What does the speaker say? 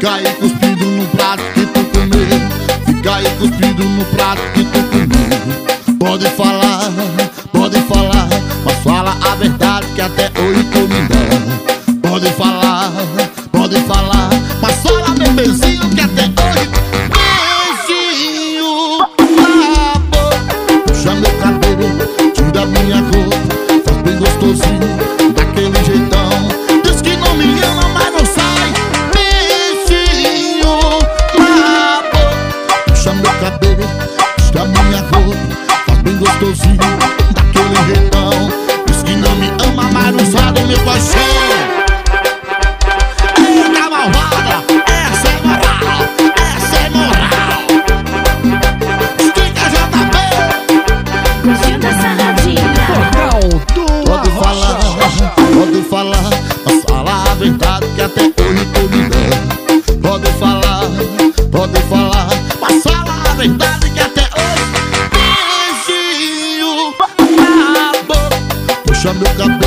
Fica aí cuspido no prato que tu comeu. Fica aí cuspido no prato que tu comeu. Pode falar, mas fala a verdade que até hoje tu me dá. Pode falar, mas fala meu beijinho que até hoje. Beijinho na boca, puxa meu cabelo, tira minha roupa, faz bem gostosinho, daquele jeitão. Diz que não me ama, mas não sai. Beijinho na boca, puxa meu cabelo, tira minha roupa, faz bem gostosinho, daquele jeitão. Diz que não me ama, mas não sai do meu paixão. Eita malvada, essa é moral, essa é moral. Estica JB, Curtindo essa radinha. pode falar, mas fala a verdade que até hoje tu me dá. Pode falar, mas fala a verdade que até hoje. Beijinho na boca, puxa meu cabelo,